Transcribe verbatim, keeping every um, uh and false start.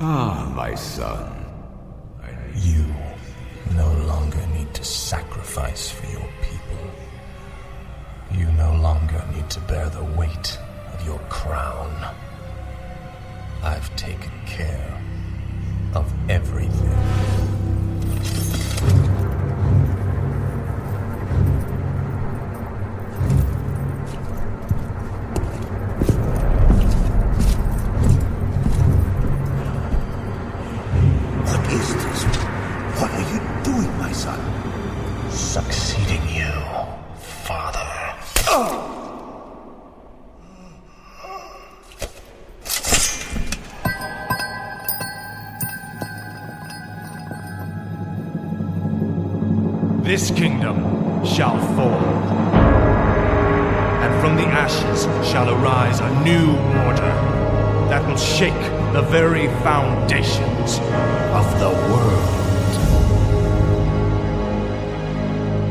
Ah, my son. You no longer need to sacrifice for your people. You no longer need to bear the weight of your crown. I've taken care of everything. What is this? What are you doing, my son? Succeeding you, father. Oh! This kingdom shall fall, and from the ashes shall arise a new order that will shake the very foundations of the world.